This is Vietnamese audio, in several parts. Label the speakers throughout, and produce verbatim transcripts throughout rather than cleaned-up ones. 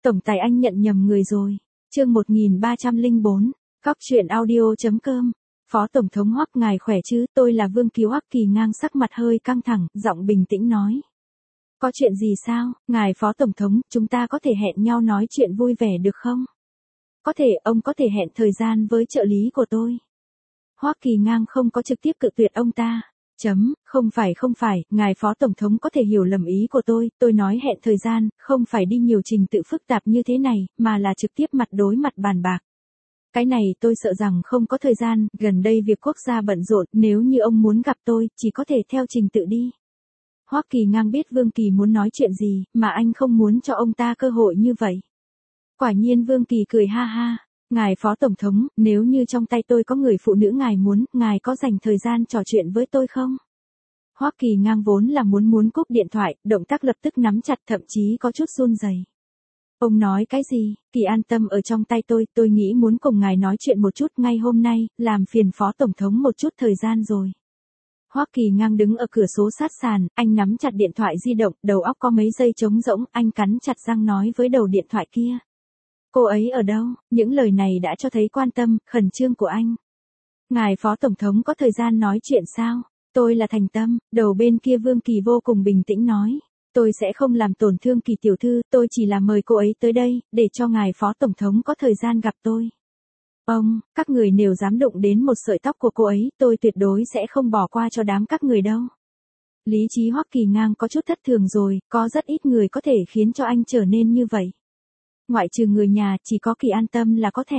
Speaker 1: Tổng tài anh nhận nhầm người rồi. Chương một nghìn ba trăm lẻ bốn, Cóc truyện audio.com. Phó Tổng thống Hoắc ngài khỏe chứ, tôi là Vương Kỳ. Hoắc Kỳ ngang sắc mặt hơi căng thẳng, giọng bình tĩnh nói. Có chuyện gì sao, ngài Phó Tổng thống, chúng ta có thể hẹn nhau nói chuyện vui vẻ được không? Có thể, ông có thể hẹn thời gian với trợ lý của tôi. Hoắc Kỳ ngang không có trực tiếp cự tuyệt ông ta. Chấm, không phải không phải, ngài Phó Tổng thống có thể hiểu lầm ý của tôi, tôi nói hẹn thời gian, không phải đi nhiều trình tự phức tạp như thế này, mà là trực tiếp mặt đối mặt bàn bạc. Cái này tôi sợ rằng không có thời gian, gần đây việc quốc gia bận rộn, nếu như ông muốn gặp tôi, chỉ có thể theo trình tự đi. Hoắc Kỳ ngang biết Vương Kỳ muốn nói chuyện gì, mà anh không muốn cho ông ta cơ hội như vậy. Quả nhiên Vương Kỳ cười ha ha. Ngài Phó Tổng thống, nếu như trong tay tôi có người phụ nữ ngài muốn, ngài có dành thời gian trò chuyện với tôi không? Hoắc Kỳ ngang vốn là muốn muốn cúp điện thoại, động tác lập tức nắm chặt, thậm chí có chút run rẩy. Ông nói cái gì? Kỳ an tâm ở trong tay tôi, tôi nghĩ muốn cùng ngài nói chuyện một chút ngay hôm nay, làm phiền Phó Tổng thống một chút thời gian rồi. Hoắc Kỳ ngang đứng ở cửa sổ sát sàn, anh nắm chặt điện thoại di động, đầu óc có mấy giây trống rỗng, anh cắn chặt răng nói với đầu điện thoại kia. Cô ấy ở đâu? Những lời này đã cho thấy quan tâm, khẩn trương của anh. Ngài Phó Tổng thống có thời gian nói chuyện sao? Tôi là thành tâm, đầu bên kia Vương Kỳ vô cùng bình tĩnh nói. Tôi sẽ không làm tổn thương Kỳ tiểu thư, tôi chỉ là mời cô ấy tới đây, để cho ngài Phó Tổng thống có thời gian gặp tôi. Ông, các người nếu dám đụng đến một sợi tóc của cô ấy, tôi tuyệt đối sẽ không bỏ qua cho đám các người đâu. Lý trí Hoắc Kỳ ngang có chút thất thường rồi, có rất ít người có thể khiến cho anh trở nên như vậy. Ngoại trừ người nhà, chỉ có Kỳ an tâm là có thể.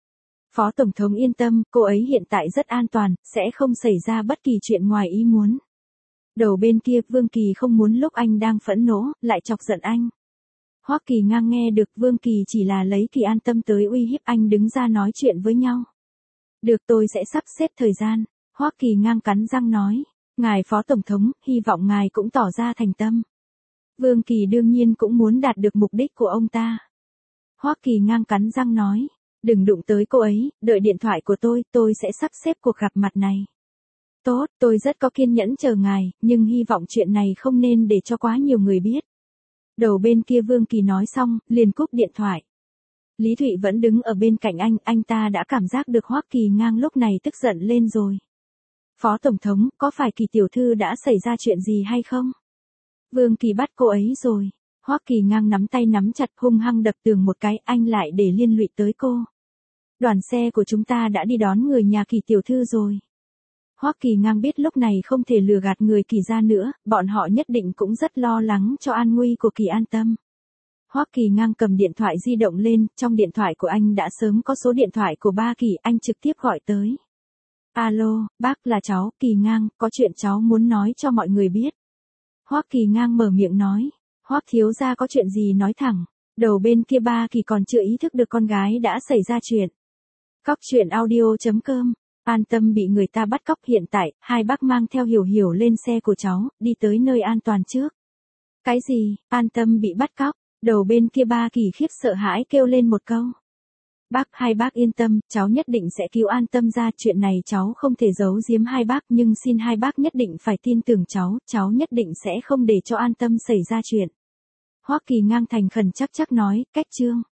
Speaker 1: Phó Tổng thống yên tâm, cô ấy hiện tại rất an toàn, sẽ không xảy ra bất kỳ chuyện ngoài ý muốn. Đầu bên kia, Vương Kỳ không muốn lúc anh đang phẫn nộ, lại chọc giận anh. Hoắc Kỳ ngang nghe được Vương Kỳ chỉ là lấy Kỳ an tâm tới uy hiếp anh đứng ra nói chuyện với nhau. Được, tôi sẽ sắp xếp thời gian. Hoắc Kỳ ngang cắn răng nói. Ngài Phó Tổng thống, hy vọng ngài cũng tỏ ra thành tâm. Vương Kỳ đương nhiên cũng muốn đạt được mục đích của ông ta. Hoắc Kỳ ngang cắn răng nói. Đừng đụng tới cô ấy, đợi điện thoại của tôi, tôi sẽ sắp xếp cuộc gặp mặt này. Tốt, tôi rất có kiên nhẫn chờ ngài, nhưng hy vọng chuyện này không nên để cho quá nhiều người biết. Đầu bên kia Vương Kỳ nói xong, liền cúp điện thoại. Lý Thụy vẫn đứng ở bên cạnh anh, anh ta đã cảm giác được Hoắc Kỳ ngang lúc này tức giận lên rồi. Phó Tổng thống, có phải Kỳ tiểu thư đã xảy ra chuyện gì hay không? Vương Kỳ bắt cô ấy rồi. Hoắc Kỳ ngang nắm tay nắm chặt hung hăng đập tường một cái, anh lại để liên lụy tới cô. Đoàn xe của chúng ta đã đi đón người nhà Kỳ tiểu thư rồi. Hoắc Kỳ ngang biết lúc này không thể lừa gạt người Kỳ ra nữa, bọn họ nhất định cũng rất lo lắng cho an nguy của Kỳ an tâm. Hoắc Kỳ ngang cầm điện thoại di động lên, trong điện thoại của anh đã sớm có số điện thoại của ba Kỳ, anh trực tiếp gọi tới. Alo, bác là cháu, Kỳ ngang, có chuyện cháu muốn nói cho mọi người biết. Hoắc Kỳ ngang mở miệng nói. Hoắc thiếu gia có chuyện gì nói thẳng. Đầu bên kia ba Kỳ còn chưa ý thức được con gái đã xảy ra chuyện. Cóc truyện audio.com. An tâm bị người ta bắt cóc, hiện tại, hai bác mang theo Hiểu Hiểu lên xe của cháu, đi tới nơi an toàn trước. Cái gì, An tâm bị bắt cóc? Đầu bên kia ba Kỳ khiếp sợ hãi kêu lên một câu. Bác, hai bác yên tâm, cháu nhất định sẽ cứu An tâm ra, chuyện này cháu không thể giấu giếm hai bác, nhưng xin hai bác nhất định phải tin tưởng cháu, cháu nhất định sẽ không để cho An tâm xảy ra chuyện. Hoắc Kỳ ngang thành khẩn chắc chắc nói, cách chương.